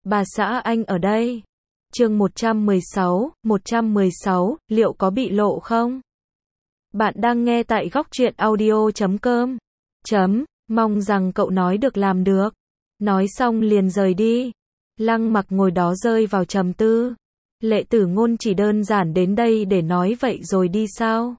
Bà xã anh ở đây. Chương 116, liệu có bị lộ không? Bạn đang nghe tại góc truyện audio.com. Mong rằng cậu nói được làm được. Nói xong liền rời đi. Lăng Mặc ngồi đó rơi vào trầm tư. Lệ Tử Ngôn chỉ đơn giản đến đây để nói vậy rồi đi sao?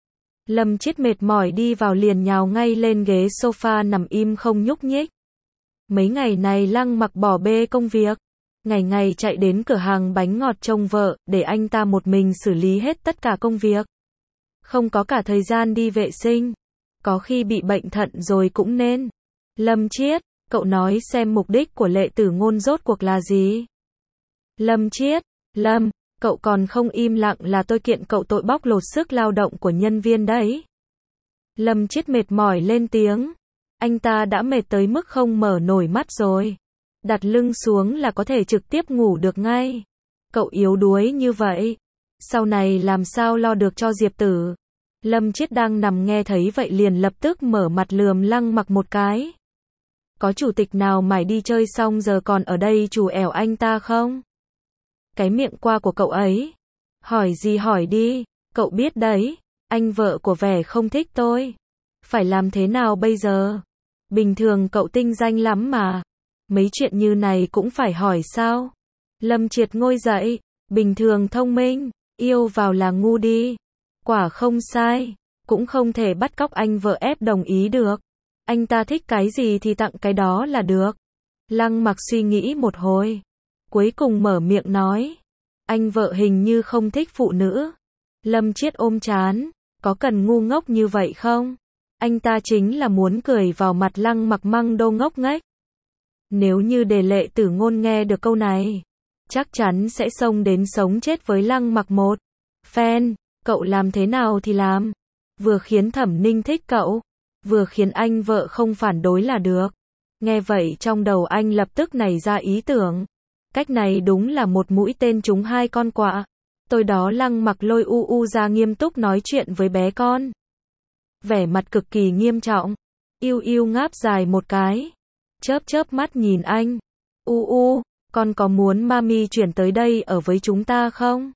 Lâm Chiết mệt mỏi đi vào liền nhào ngay lên ghế sofa nằm im không nhúc nhích. Mấy ngày này Lăng Mặc bỏ bê công việc. Ngày ngày chạy đến cửa hàng bánh ngọt trông vợ, để anh ta một mình xử lý hết tất cả công việc. Không có cả thời gian đi vệ sinh. Có khi bị bệnh thận rồi cũng nên. Lâm Chiết, cậu nói xem mục đích của Lệ Tử Ngôn rốt cuộc là gì? Lâm Chiết, cậu còn không im lặng là tôi kiện cậu tội bóc lột sức lao động của nhân viên đấy. Lâm Chiết mệt mỏi lên tiếng. Anh ta đã mệt tới mức không mở nổi mắt rồi. Đặt lưng xuống là có thể trực tiếp ngủ được ngay. Cậu yếu đuối như vậy, sau này làm sao lo được cho Diệp Tử? Lâm Chiết đang nằm nghe thấy vậy liền lập tức mở mặt lườm Lăng Mặc một cái. Có chủ tịch nào mải đi chơi xong giờ còn ở đây trù ẻo anh ta không? Cái miệng qua của cậu ấy. Hỏi gì hỏi đi, cậu biết đấy, anh vợ của vẻ không thích tôi. Phải làm thế nào bây giờ? Bình thường cậu tinh danh lắm mà. Mấy chuyện như này cũng phải hỏi sao? Lâm Triệt ngồi dậy, bình thường thông minh, yêu vào là ngu đi. Quả không sai, cũng không thể bắt cóc anh vợ ép đồng ý được. Anh ta thích cái gì thì tặng cái đó là được. Lăng Mặc suy nghĩ một hồi, cuối cùng mở miệng nói. Anh vợ hình như không thích phụ nữ. Lâm Chiết ôm trán, có cần ngu ngốc như vậy không? Anh ta chính là muốn cười vào mặt Lăng Mặc măng đô ngốc nghếch. Nếu như để Lệ Tử Ngôn nghe được câu này, chắc chắn sẽ xông đến sống chết với Lăng Mặc một phen. Cậu làm thế nào thì làm, vừa khiến Thẩm Ninh thích cậu, vừa khiến anh vợ không phản đối là được. Nghe vậy trong đầu anh lập tức nảy ra ý tưởng. Cách này đúng là một mũi tên trúng hai con quạ. Tôi đó. Lăng Mặc lôi ra nghiêm túc nói chuyện với bé con. Vẻ mặt cực kỳ nghiêm trọng. Yêu ngáp dài một cái. Chớp mắt nhìn anh. Con có muốn mami chuyển tới đây ở với chúng ta không?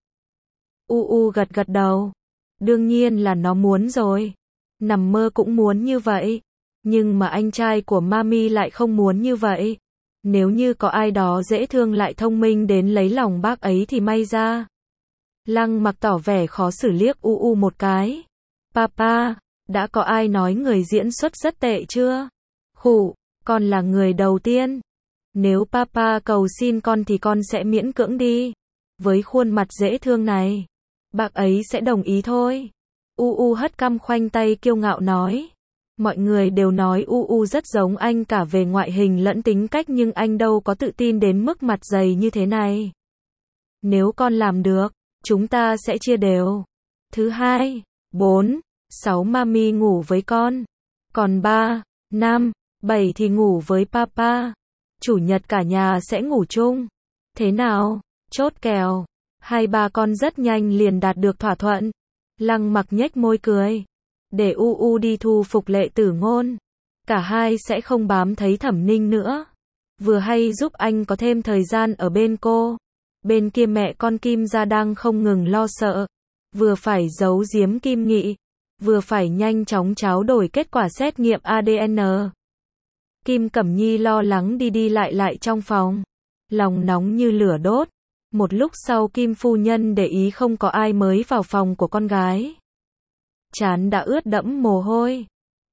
Gật đầu. Đương nhiên là nó muốn rồi. Nằm mơ cũng muốn như vậy. Nhưng mà anh trai của mami lại không muốn như vậy. Nếu như có ai đó dễ thương lại thông minh đến lấy lòng bác ấy thì may ra. Lăng Mặc tỏ vẻ khó xử liếc một cái. Papa, đã có ai nói người diễn xuất rất tệ chưa? Con là người đầu tiên. Nếu papa cầu xin con thì con sẽ miễn cưỡng đi. Với khuôn mặt dễ thương này, bác ấy sẽ đồng ý thôi. Hất cằm khoanh tay kiêu ngạo nói. Mọi người đều nói rất giống anh cả về ngoại hình lẫn tính cách nhưng anh đâu có tự tin đến mức mặt dày như thế này. Nếu con làm được, chúng ta sẽ chia đều. Thứ 2, 4, 6 mami ngủ với con. Còn 3, 5, 7 thì ngủ với papa. Chủ nhật cả nhà sẽ ngủ chung. Thế nào? Chốt kèo. Hai ba con rất nhanh liền đạt được thỏa thuận. Lăng Mặc nhếch môi cười. Để đi thu phục Lệ Tử Ngôn. Cả hai sẽ không bám thấy Thẩm Ninh nữa. Vừa hay giúp anh có thêm thời gian ở bên cô. Bên kia mẹ con Kim gia đang không ngừng lo sợ. Vừa phải giấu giếm Kim Nghị. Vừa phải nhanh chóng tráo đổi kết quả xét nghiệm ADN. Kim Cẩm Nhi lo lắng đi lại trong phòng. Lòng nóng như lửa đốt. Một lúc sau Kim phu nhân để ý không có ai mới vào phòng của con gái. Trán đã ướt đẫm mồ hôi.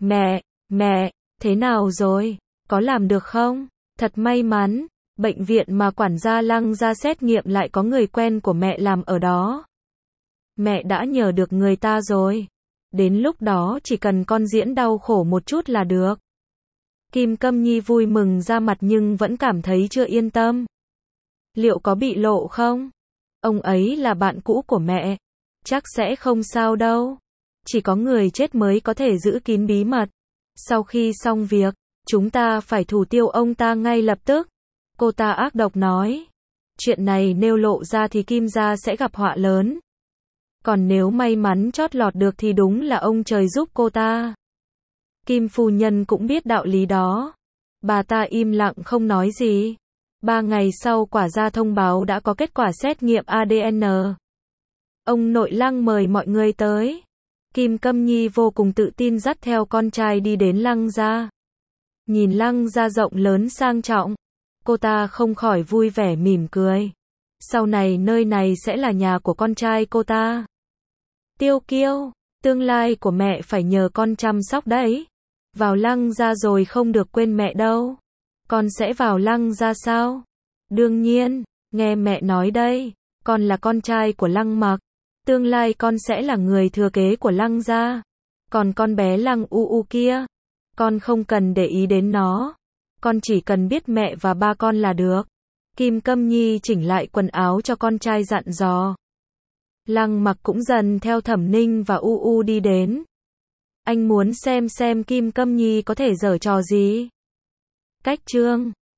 Mẹ, thế nào rồi? Có làm được không? Thật may mắn, bệnh viện mà quản gia Lăng ra xét nghiệm lại có người quen của mẹ làm ở đó. Mẹ đã nhờ được người ta rồi. Đến lúc đó chỉ cần con diễn đau khổ một chút là được. Kim Cẩm Nhi vui mừng ra mặt nhưng vẫn cảm thấy chưa yên tâm. Liệu có bị lộ không? Ông ấy là bạn cũ của mẹ. Chắc sẽ không sao đâu. Chỉ có người chết mới có thể giữ kín bí mật. Sau khi xong việc, chúng ta phải thủ tiêu ông ta ngay lập tức. Cô ta ác độc nói. Chuyện này nêu lộ ra thì Kim gia sẽ gặp họa lớn. Còn nếu may mắn chót lọt được thì đúng là ông trời giúp cô ta. Kim phu nhân cũng biết đạo lý đó. Bà ta im lặng không nói gì. 3 ngày sau quả ra thông báo đã có kết quả xét nghiệm ADN. Ông nội Lăng mời mọi người tới. Kim Câm Nhi vô cùng tự tin dắt theo con trai đi đến Lăng gia. Nhìn Lăng gia rộng lớn sang trọng, cô ta không khỏi vui vẻ mỉm cười. Sau này nơi này sẽ là nhà của con trai cô ta. Tiêu Kiêu, tương lai của mẹ phải nhờ con chăm sóc đấy. Vào Lăng gia rồi không được quên mẹ đâu. Con sẽ vào Lăng gia sao? Đương nhiên, nghe mẹ nói đây, con là con trai của Lăng Mặc. Tương lai con sẽ là người thừa kế của Lăng gia. Còn con bé Lăng U kia, con không cần để ý đến nó. Con chỉ cần biết mẹ và ba con là được. Kim Câm Nhi chỉnh lại quần áo cho con trai dặn dò. Lăng Mặc cũng dần theo Thẩm Ninh và U đi đến. Anh muốn xem Kim Câm Nhi có thể giở trò gì. Cách chương